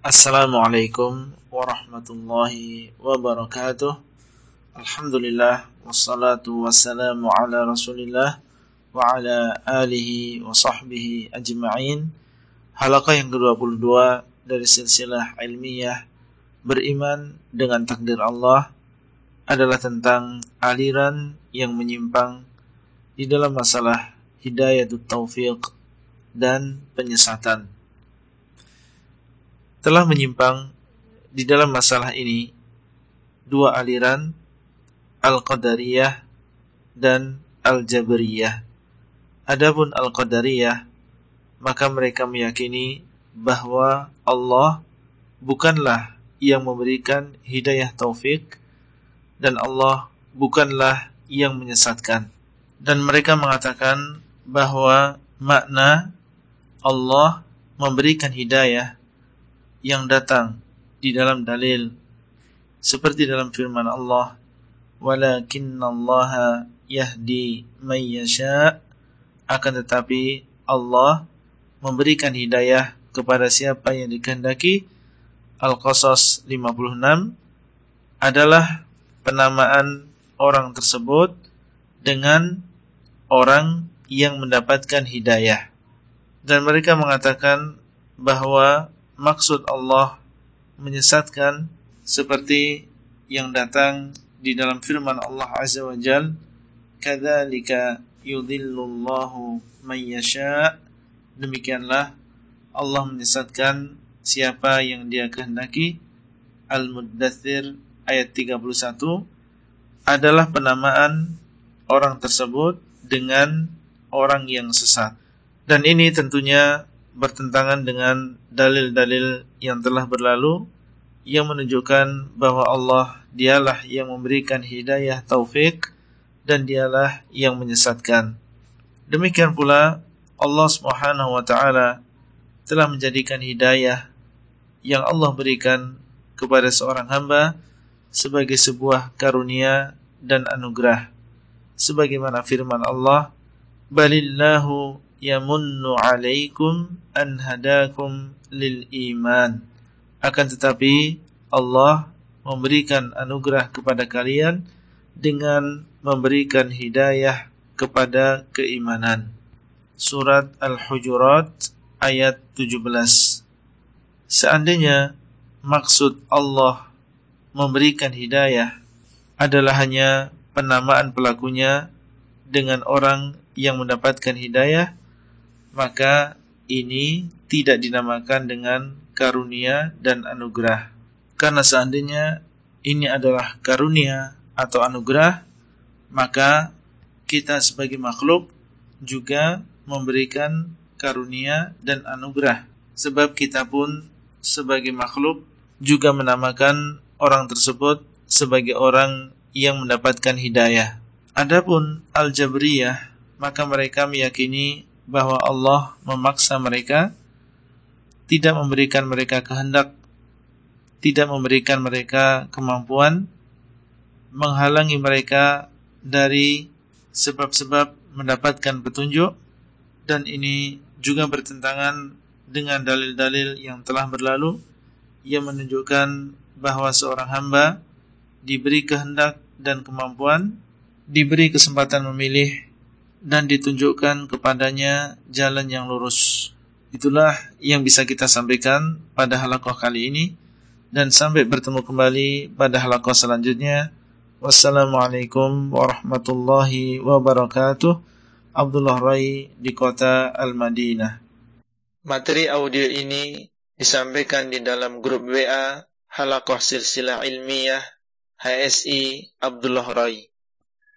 Assalamualaikum warahmatullahi wabarakatuh. Alhamdulillah wassalatu wassalamu ala Rasulillah wa ala alihi wa sahbihi ajma'in. Halaqah yang ke-22 dari silsilah ilmiah beriman dengan takdir Allah adalah tentang aliran yang menyimpang di dalam masalah hidayatut taufiq dan penyesatan. Telah menyimpang di dalam masalah ini dua aliran, Al-Qadariyah dan Al-Jabriyah. Adapun Al-Qadariyah, maka mereka meyakini bahwa Allah bukanlah yang memberikan hidayah taufik dan Allah bukanlah yang menyesatkan. Dan mereka mengatakan bahwa makna Allah memberikan hidayah yang datang di dalam dalil seperti dalam firman Allah, walakinnallaha yahdi man yasha', akan tetapi Allah memberikan hidayah kepada siapa yang dikehendaki. Al-Qasas 56 adalah penamaan orang tersebut dengan orang yang mendapatkan hidayah. Dan mereka mengatakan bahwa maksud Allah menyesatkan seperti yang datang di dalam firman Allah Azza wa Jalla, kadzalika yudhillullahu man yasha', demikianlah Allah menyesatkan siapa yang Dia kehendaki. Al-Muddatsir ayat 31 adalah penamaan orang tersebut dengan orang yang sesat. Dan ini tentunya bertentangan dengan dalil-dalil yang telah berlalu yang menunjukkan bahwa Allah dialah yang memberikan hidayah taufik dan dialah yang menyesatkan. Demikian pula Allah Subhanahu wa taala telah menjadikan hidayah yang Allah berikan kepada seorang hamba sebagai sebuah karunia dan anugerah. Sebagaimana firman Allah, balillahu yamunnu alaikum an hadakum lil iman. Akan tetapi Allah memberikan anugerah kepada kalian dengan memberikan hidayah kepada keimanan. Surat Al-Hujurat ayat 17. Seandainya maksud Allah memberikan hidayah adalah hanya penamaan pelakunya dengan orang yang mendapatkan hidayah, maka ini tidak dinamakan dengan karunia dan anugerah. Karena seandainya ini adalah karunia atau anugerah, maka kita sebagai makhluk juga memberikan karunia dan anugerah. Sebab kita pun sebagai makhluk juga menamakan orang tersebut sebagai orang yang mendapatkan hidayah. Adapun Al-Jabriyah, maka mereka meyakini bahwa Allah memaksa mereka, tidak memberikan mereka kehendak, tidak memberikan mereka kemampuan, menghalangi mereka dari sebab-sebab mendapatkan petunjuk, dan ini juga bertentangan dengan dalil-dalil yang telah berlalu yang menunjukkan bahwa seorang hamba diberi kehendak dan kemampuan, diberi kesempatan memilih, dan ditunjukkan kepadanya jalan yang lurus. Itulah yang bisa kita sampaikan pada halaqah kali ini, dan sampai bertemu kembali pada halaqah selanjutnya. Wassalamualaikum warahmatullahi wabarakatuh. Abdullah Rai di kota Al-Madinah. Materi audio ini disampaikan di dalam grup WA Halaqah Silsilah Ilmiah HSI Abdullah Rai.